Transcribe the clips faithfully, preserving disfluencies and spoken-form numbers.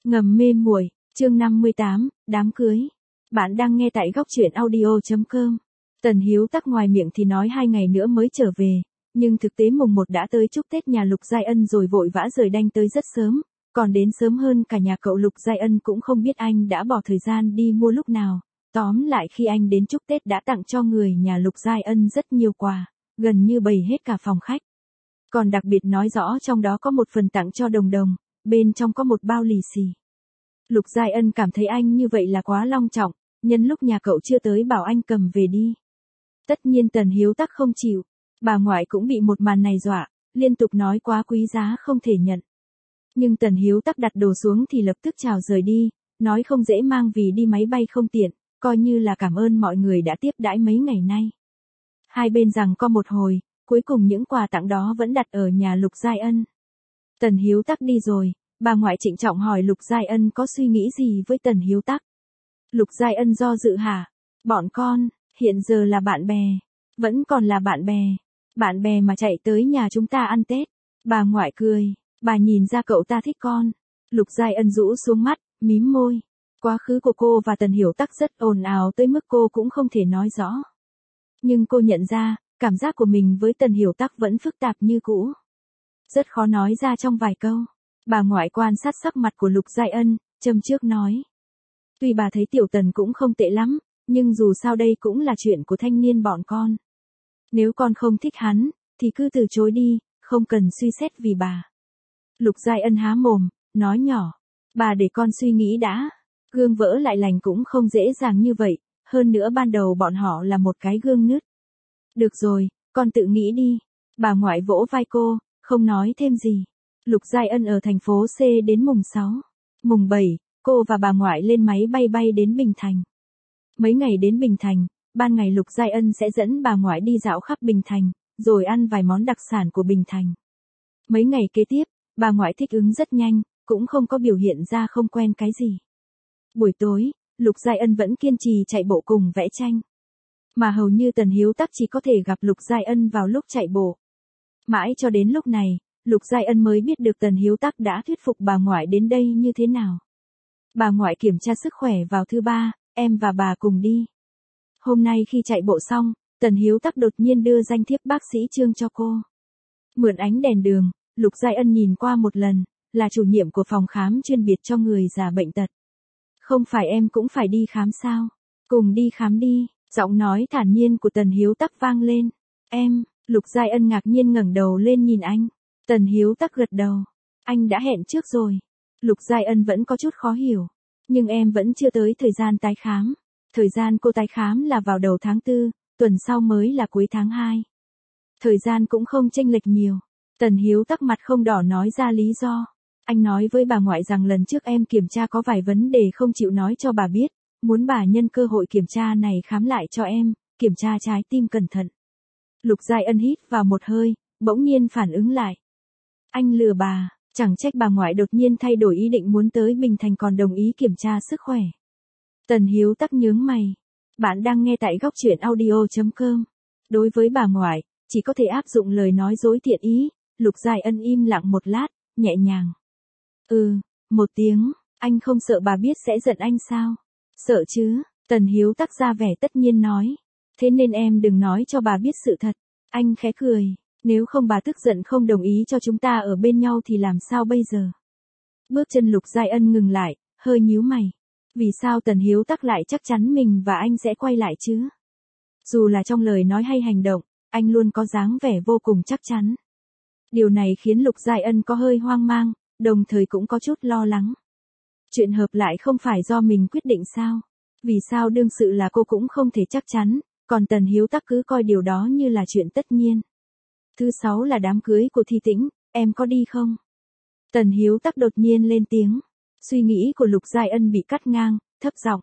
Ngầm mê muội, chương năm mươi tám, đám cưới. Bạn đang nghe tại góc truyện audio chấm com. Tần Hiếu Tắc ngoài miệng thì nói hai ngày nữa mới trở về, nhưng thực tế mùng một đã tới chúc Tết nhà Lục Giai Ân rồi vội vã rời đanh tới rất sớm, còn đến sớm hơn cả nhà cậu Lục Giai Ân cũng không biết anh đã bỏ thời gian đi mua lúc nào. Tóm lại khi anh đến chúc Tết đã tặng cho người nhà Lục Giai Ân rất nhiều quà, gần như bày hết cả phòng khách. Còn đặc biệt nói rõ trong đó có một phần tặng cho Đồng Đồng, bên trong có một bao lì xì. Lục Giai Ân cảm thấy anh như vậy là quá long trọng, nhân lúc nhà cậu chưa tới bảo anh cầm về đi. Tất nhiên Tần Hiếu Tắc không chịu, bà ngoại cũng bị một màn này dọa, liên tục nói quá quý giá không thể nhận. Nhưng Tần Hiếu Tắc đặt đồ xuống thì lập tức chào rời đi, nói không dễ mang vì đi máy bay không tiện, coi như là cảm ơn mọi người đã tiếp đãi mấy ngày nay. Hai bên giằng co một hồi, cuối cùng những quà tặng đó vẫn đặt ở nhà Lục Giai Ân. Tần Hiếu Tắc đi rồi, bà ngoại trịnh trọng hỏi Lục Giai Ân có suy nghĩ gì với Tần Hiếu Tắc. Lục Giai Ân do dự hả? Bọn con, hiện giờ là bạn bè, vẫn còn là bạn bè, bạn bè mà chạy tới nhà chúng ta ăn Tết. Bà ngoại cười, bà nhìn ra cậu ta thích con. Lục Giai Ân rũ xuống mắt, mím môi. Quá khứ của cô và Tần Hiếu Tắc rất ồn ào tới mức cô cũng không thể nói rõ. Nhưng cô nhận ra, cảm giác của mình với Tần Hiếu Tắc vẫn phức tạp như cũ. Rất khó nói ra trong vài câu. Bà ngoại quan sát sắc mặt của Lục Giai Ân, châm trước nói. Tuy bà thấy Tiểu Tần cũng không tệ lắm, nhưng dù sao đây cũng là chuyện của thanh niên bọn con. Nếu con không thích hắn, thì cứ từ chối đi, không cần suy xét vì bà. Lục Giai Ân há mồm, nói nhỏ. Bà để con suy nghĩ đã. Gương vỡ lại lành cũng không dễ dàng như vậy, hơn nữa ban đầu bọn họ là một cái gương nứt. Được rồi, con tự nghĩ đi. Bà ngoại vỗ vai cô, không nói thêm gì. Lục Giai Ân ở thành phố C đến mùng sáu. Mùng bảy, cô và bà ngoại lên máy bay bay đến Bình Thành. Mấy ngày đến Bình Thành, ban ngày Lục Giai Ân sẽ dẫn bà ngoại đi dạo khắp Bình Thành, rồi ăn vài món đặc sản của Bình Thành. Mấy ngày kế tiếp, bà ngoại thích ứng rất nhanh, cũng không có biểu hiện ra không quen cái gì. Buổi tối, Lục Giai Ân vẫn kiên trì chạy bộ cùng vẽ tranh. Mà hầu như Tần Hiếu Tắc chỉ có thể gặp Lục Giai Ân vào lúc chạy bộ. Mãi cho đến lúc này, Lục Giai Ân mới biết được Tần Hiếu Tắc đã thuyết phục bà ngoại đến đây như thế nào. Bà ngoại kiểm tra sức khỏe vào thứ ba, em và bà cùng đi. Hôm nay khi chạy bộ xong, Tần Hiếu Tắc đột nhiên đưa danh thiếp bác sĩ Trương cho cô. Mượn ánh đèn đường, Lục Giai Ân nhìn qua một lần, là chủ nhiệm của phòng khám chuyên biệt cho người già bệnh tật. Không phải em cũng phải đi khám sao? Cùng đi khám đi, giọng nói thản nhiên của Tần Hiếu Tắc vang lên. Em, Lục Giai Ân ngạc nhiên ngẩng đầu lên nhìn anh. Tần Hiếu Tắc gật đầu. Anh đã hẹn trước rồi. Lục Giai Ân vẫn có chút khó hiểu. Nhưng em vẫn chưa tới thời gian tái khám. Thời gian cô tái khám là vào đầu tháng tư, tuần sau mới là cuối tháng hai. Thời gian cũng không chênh lệch nhiều. Tần Hiếu Tắc mặt không đỏ nói ra lý do. Anh nói với bà ngoại rằng lần trước em kiểm tra có vài vấn đề không chịu nói cho bà biết, muốn bà nhân cơ hội kiểm tra này khám lại cho em, kiểm tra trái tim cẩn thận. Lục Giai Ân hít vào một hơi, bỗng nhiên phản ứng lại. Anh lừa bà, chẳng trách bà ngoại đột nhiên thay đổi ý định muốn tới Bình Thành còn đồng ý kiểm tra sức khỏe. Tần Hiếu Tắc nhướng mày. Bạn đang nghe tại góc truyện audio chấm com. Đối với bà ngoại, chỉ có thể áp dụng lời nói dối thiện ý. Lục Giai Ân im lặng một lát, nhẹ nhàng. Ừ, một tiếng, anh không sợ bà biết sẽ giận anh sao? Sợ chứ, Tần Hiếu Tắc ra vẻ tất nhiên nói. Thế nên em đừng nói cho bà biết sự thật. Anh khẽ cười, nếu không bà tức giận không đồng ý cho chúng ta ở bên nhau thì làm sao bây giờ? Bước chân Lục Giai Ân ngừng lại, hơi nhíu mày. Vì sao Tần Hiếu Tắc lại chắc chắn mình và anh sẽ quay lại chứ? Dù là trong lời nói hay hành động, anh luôn có dáng vẻ vô cùng chắc chắn. Điều này khiến Lục Giai Ân có hơi hoang mang, đồng thời cũng có chút lo lắng. Chuyện hợp lại không phải do mình quyết định sao? Vì sao đương sự là cô cũng không thể chắc chắn, còn Tần Hiếu Tắc cứ coi điều đó như là chuyện tất nhiên. Thứ sáu là đám cưới của Thi Tĩnh, em có đi không? Tần Hiếu Tắc đột nhiên lên tiếng. Suy nghĩ của Lục Giai Ân bị cắt ngang, thấp giọng.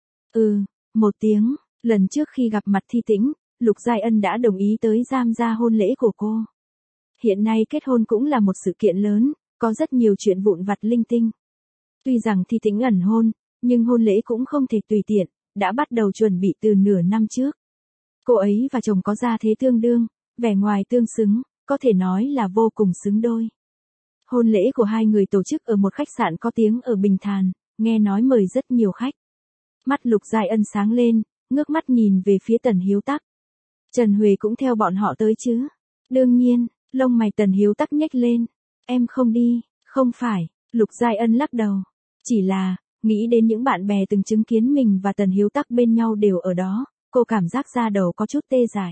Ừ, một tiếng, lần trước khi gặp mặt Thi Tĩnh, Lục Giai Ân đã đồng ý tới tham gia hôn lễ của cô. Hiện nay kết hôn cũng là một sự kiện lớn, có rất nhiều chuyện vụn vặt linh tinh. Tuy rằng Thi Tĩnh ẩn hôn, nhưng hôn lễ cũng không thể tùy tiện, đã bắt đầu chuẩn bị từ nửa năm trước. Cô ấy và chồng có gia thế tương đương, vẻ ngoài tương xứng, có thể nói là vô cùng xứng đôi. Hôn lễ của hai người tổ chức ở một khách sạn có tiếng ở Bình Thàn, nghe nói mời rất nhiều khách. Mắt Lục Giai Ân sáng lên, ngước mắt nhìn về phía Tần Hiếu Tắc. Trần Huệ cũng theo bọn họ tới chứ? Đương nhiên, lông mày Tần Hiếu Tắc nhếch lên. Em không đi, không phải, Lục Giai Ân lắc đầu. Chỉ là, nghĩ đến những bạn bè từng chứng kiến mình và Tần Hiếu Tắc bên nhau đều ở đó, cô cảm giác da đầu có chút tê dại.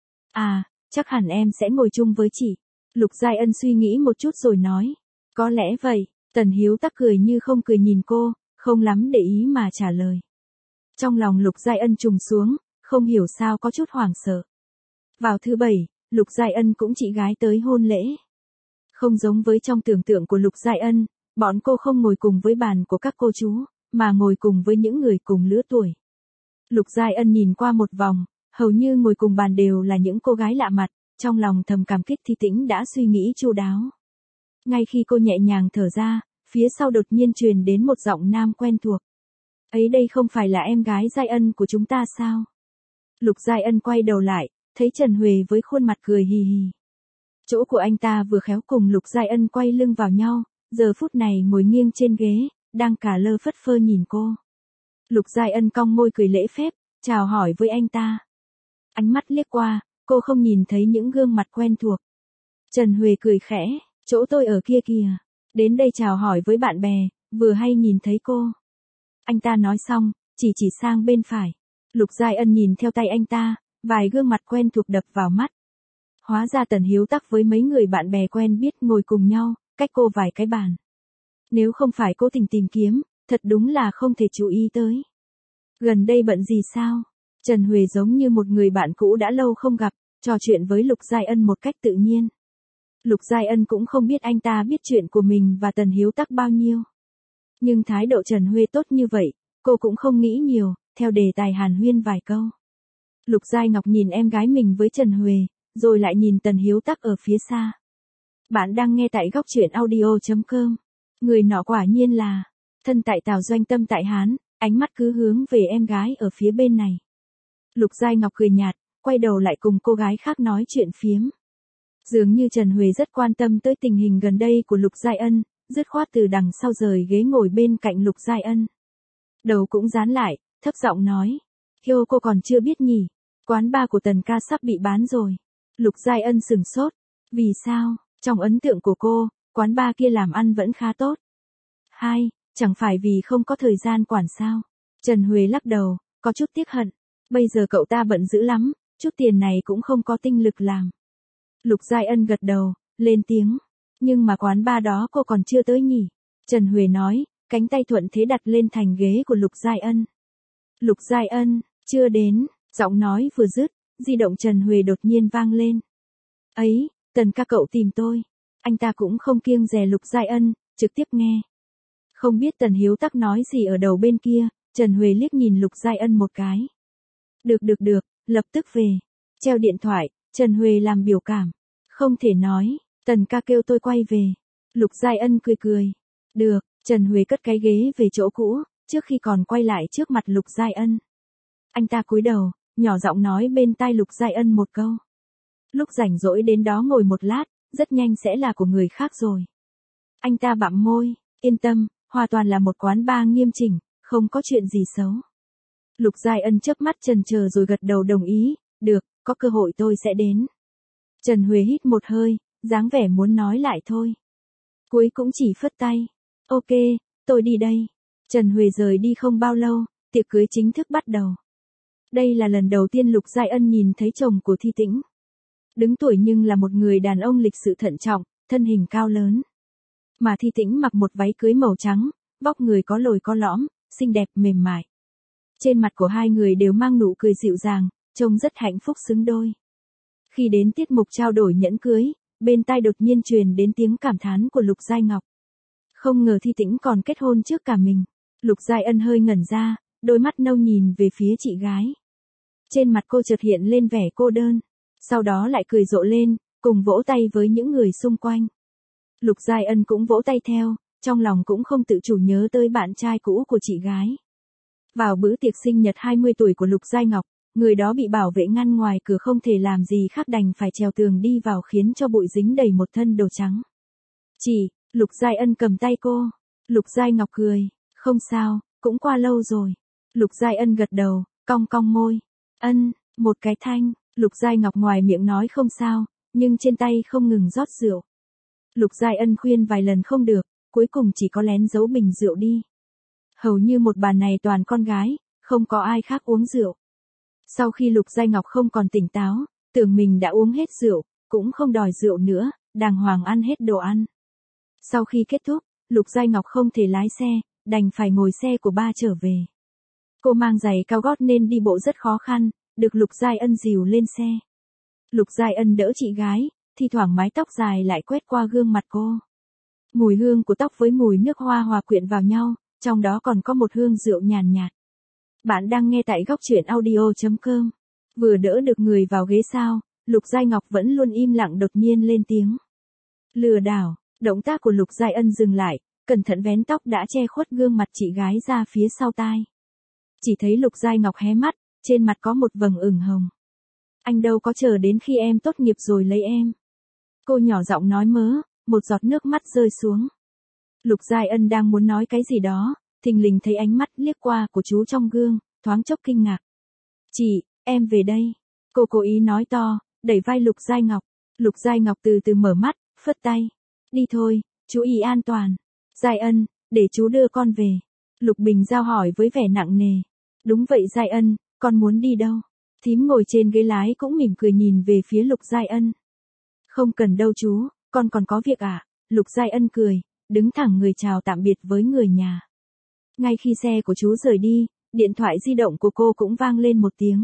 À, chắc hẳn em sẽ ngồi chung với chị. Lục Giai Ân suy nghĩ một chút rồi nói. Có lẽ vậy, Tần Hiếu Tắc cười như không cười nhìn cô, không lắm để ý mà trả lời. Trong lòng Lục Giai Ân trùng xuống, không hiểu sao có chút hoảng sợ. Vào thứ bảy, Lục Giai Ân cũng chị gái tới hôn lễ. Không giống với trong tưởng tượng của Lục Giai Ân, bọn cô không ngồi cùng với bàn của các cô chú, mà ngồi cùng với những người cùng lứa tuổi. Lục Giai Ân nhìn qua một vòng, hầu như ngồi cùng bàn đều là những cô gái lạ mặt, trong lòng thầm cảm kích Thi Tĩnh đã suy nghĩ chu đáo. Ngay khi cô nhẹ nhàng thở ra, phía sau đột nhiên truyền đến một giọng nam quen thuộc. Ấy đây không phải là em gái Giai Ân của chúng ta sao? Lục Giai Ân quay đầu lại, thấy Trần Huệ với khuôn mặt cười hì hì. Chỗ của anh ta vừa khéo cùng Lục Giai Ân quay lưng vào nhau, giờ phút này ngồi nghiêng trên ghế, đang cả lơ phất phơ nhìn cô. Lục Giai Ân cong môi cười lễ phép, chào hỏi với anh ta. Ánh mắt liếc qua, cô không nhìn thấy những gương mặt quen thuộc. Trần Huệ cười khẽ, chỗ tôi ở kia kìa, đến đây chào hỏi với bạn bè, vừa hay nhìn thấy cô. Anh ta nói xong, chỉ chỉ sang bên phải. Lục Giai Ân nhìn theo tay anh ta, vài gương mặt quen thuộc đập vào mắt. Hóa ra Tần Hiếu Tắc với mấy người bạn bè quen biết ngồi cùng nhau, cách cô vài cái bàn. Nếu không phải cố tình tìm kiếm, thật đúng là không thể chú ý tới. Gần đây bận gì sao? Trần Huệ giống như một người bạn cũ đã lâu không gặp, trò chuyện với Lục Giai Ân một cách tự nhiên. Lục Giai Ân cũng không biết anh ta biết chuyện của mình và Tần Hiếu Tắc bao nhiêu. Nhưng thái độ Trần Huệ tốt như vậy, cô cũng không nghĩ nhiều, theo đề tài hàn huyên vài câu. Lục Giai Ngọc nhìn em gái mình với Trần Huệ, rồi lại nhìn Tần Hiếu Tắc ở phía xa. Bạn đang nghe tại góc truyện audio chấm com. Người nọ quả nhiên là thân tại Tào doanh tâm tại Hán, ánh mắt cứ hướng về em gái ở phía bên này. Lục Giai Ngọc cười nhạt, quay đầu lại cùng cô gái khác nói chuyện phiếm. Dường như Trần Huệ rất quan tâm tới tình hình gần đây của Lục Giai Ân, dứt khoát từ đằng sau rời ghế ngồi bên cạnh Lục Giai Ân. Đầu cũng dán lại, thấp giọng nói. Hiêu cô còn chưa biết nhỉ, quán bar của Tần ca sắp bị bán rồi. Lục Giai Ân sừng sốt. Vì sao? Trong ấn tượng của cô, quán bar kia làm ăn vẫn khá tốt. Hai, chẳng phải vì không có thời gian quản sao? Trần Huệ lắc đầu, có chút tiếc hận. Bây giờ cậu ta bận dữ lắm, chút tiền này cũng không có tinh lực làm. Lục Giai Ân gật đầu, lên tiếng. Nhưng mà quán bar đó cô còn chưa tới nhỉ? Trần Huệ nói, cánh tay thuận thế đặt lên thành ghế của Lục Giai Ân. Lục Giai Ân, chưa đến, giọng nói vừa dứt, di động Trần Huệ đột nhiên vang lên. Ấy, Tần ca cậu tìm tôi. Anh ta cũng không kiêng dè Lục Giai Ân, trực tiếp nghe. Không biết Tần Hiếu Tắc nói gì ở đầu bên kia, Trần Huệ liếc nhìn Lục Giai Ân một cái. Được được được, lập tức về. Treo điện thoại, Trần Huệ làm biểu cảm. Không thể nói, Tần ca kêu tôi quay về. Lục Giai Ân cười cười. Được, Trần Huệ cất cái ghế về chỗ cũ, trước khi còn quay lại trước mặt Lục Giai Ân. Anh ta cúi đầu, nhỏ giọng nói bên tai Lục Giai Ân một câu. Lúc rảnh rỗi đến đó ngồi một lát, rất nhanh sẽ là của người khác rồi. Anh ta bặm môi, yên tâm, hoàn toàn là một quán bar nghiêm chỉnh, không có chuyện gì xấu. Lục Giai Ân chớp mắt chần chờ rồi gật đầu đồng ý, được, có cơ hội tôi sẽ đến. Trần Huệ hít một hơi, dáng vẻ muốn nói lại thôi. Cuối cũng chỉ phất tay. Ok, tôi đi đây. Trần Huệ rời đi không bao lâu, tiệc cưới chính thức bắt đầu. Đây là lần đầu tiên Lục Giai Ân nhìn thấy chồng của Thi Tĩnh. Đứng tuổi nhưng là một người đàn ông lịch sự thận trọng, thân hình cao lớn. Mà Thi Tĩnh mặc một váy cưới màu trắng, vóc người có lồi có lõm, xinh đẹp mềm mại. Trên mặt của hai người đều mang nụ cười dịu dàng, trông rất hạnh phúc xứng đôi. Khi đến tiết mục trao đổi nhẫn cưới, bên tai đột nhiên truyền đến tiếng cảm thán của Lục Giai Ngọc. Không ngờ Thi Tĩnh còn kết hôn trước cả mình. Lục Giai Ân hơi ngẩn ra, đôi mắt nâu nhìn về phía chị gái. Trên mặt cô chợt hiện lên vẻ cô đơn, sau đó lại cười rộ lên, cùng vỗ tay với những người xung quanh. Lục Giai Ân cũng vỗ tay theo, trong lòng cũng không tự chủ nhớ tới bạn trai cũ của chị gái. Vào bữa tiệc sinh nhật hai mươi tuổi của Lục Giai Ngọc, người đó bị bảo vệ ngăn ngoài cửa không thể làm gì khác đành phải trèo tường đi vào khiến cho bụi dính đầy một thân đồ trắng. Chị, Lục Giai Ân cầm tay cô. Lục Giai Ngọc cười. Không sao, cũng qua lâu rồi. Lục Giai Ân gật đầu, cong cong môi. Ân, một cái thanh. Lục Giai Ngọc ngoài miệng nói không sao, nhưng trên tay không ngừng rót rượu. Lục Giai Ân khuyên vài lần không được, cuối cùng chỉ có lén giấu bình rượu đi. Hầu như một bàn này toàn con gái, không có ai khác uống rượu. Sau khi Lục Giai Ngọc không còn tỉnh táo, tưởng mình đã uống hết rượu, cũng không đòi rượu nữa, đàng hoàng ăn hết đồ ăn. Sau khi kết thúc, Lục Giai Ngọc không thể lái xe, đành phải ngồi xe của ba trở về. Cô mang giày cao gót nên đi bộ rất khó khăn, được Lục Giai Ân dìu lên xe. Lục Giai Ân đỡ chị gái, thi thoảng mái tóc dài lại quét qua gương mặt cô. Mùi hương của tóc với mùi nước hoa hòa quyện vào nhau, trong đó còn có một hương rượu nhàn nhạt. Bạn đang nghe tại góc truyện audio chấm com. Vừa đỡ được người vào ghế sau, Lục Giai Ngọc vẫn luôn im lặng đột nhiên lên tiếng. Lừa đảo, động tác của Lục Giai Ân dừng lại, cẩn thận vén tóc đã che khuất gương mặt chị gái ra phía sau tai. Chỉ thấy Lục Giai Ngọc hé mắt, trên mặt có một vầng ửng hồng. Anh đâu có chờ đến khi em tốt nghiệp rồi lấy em. Cô nhỏ giọng nói mớ, một giọt nước mắt rơi xuống. Lục Giai Ân đang muốn nói cái gì đó, thình lình thấy ánh mắt liếc qua của chú trong gương, thoáng chốc kinh ngạc. Chị, em về đây. Cô cố ý nói to, đẩy vai Lục Giai Ngọc. Lục Giai Ngọc từ từ mở mắt, phất tay. Đi thôi, chú ý an toàn. Giai Ân, để chú đưa con về. Lục Bình Giao hỏi với vẻ nặng nề. Đúng vậy Giai Ân, con muốn đi đâu? Thím ngồi trên ghế lái cũng mỉm cười nhìn về phía Lục Giai Ân. Không cần đâu chú, con còn có việc à? Lục Giai Ân cười, đứng thẳng người chào tạm biệt với người nhà. Ngay khi xe của chú rời đi, điện thoại di động của cô cũng vang lên một tiếng.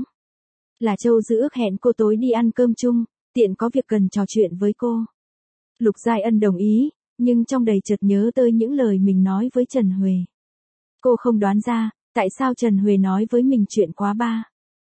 Là Châu Dư ước hẹn cô tối đi ăn cơm chung, tiện có việc cần trò chuyện với cô. Lục Giai Ân đồng ý, nhưng trong đầy chợt nhớ tới những lời mình nói với Trần Huệ. Cô không đoán ra, tại sao Trần Huệ nói với mình chuyện quá ba.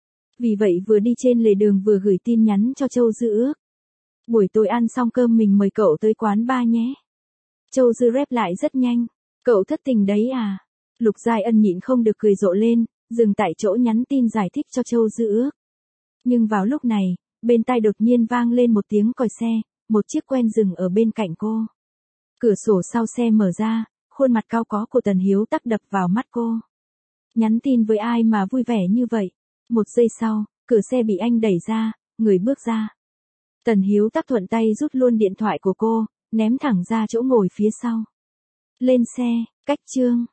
Vì vậy vừa đi trên lề đường vừa gửi tin nhắn cho Châu Dư ước. Buổi tối ăn xong cơm mình mời cậu tới quán bar nhé. Châu Dư rep lại rất nhanh. Cậu thất tình đấy à? Lục Giai Ân nhịn không được cười rộ lên, dừng tại chỗ nhắn tin giải thích cho Châu Dư ước. Nhưng vào lúc này, bên tai đột nhiên vang lên một tiếng còi xe, một chiếc quen dừng ở bên cạnh cô. Cửa sổ sau xe mở ra, khuôn mặt cao có của Tần Hiếu Tắc đập vào mắt cô. Nhắn tin với ai mà vui vẻ như vậy? Một giây sau, cửa xe bị anh đẩy ra, người bước ra. Tần Hiếu Tắc thuận tay rút luôn điện thoại của cô, ném thẳng ra chỗ ngồi phía sau. Lên xe, cách chương.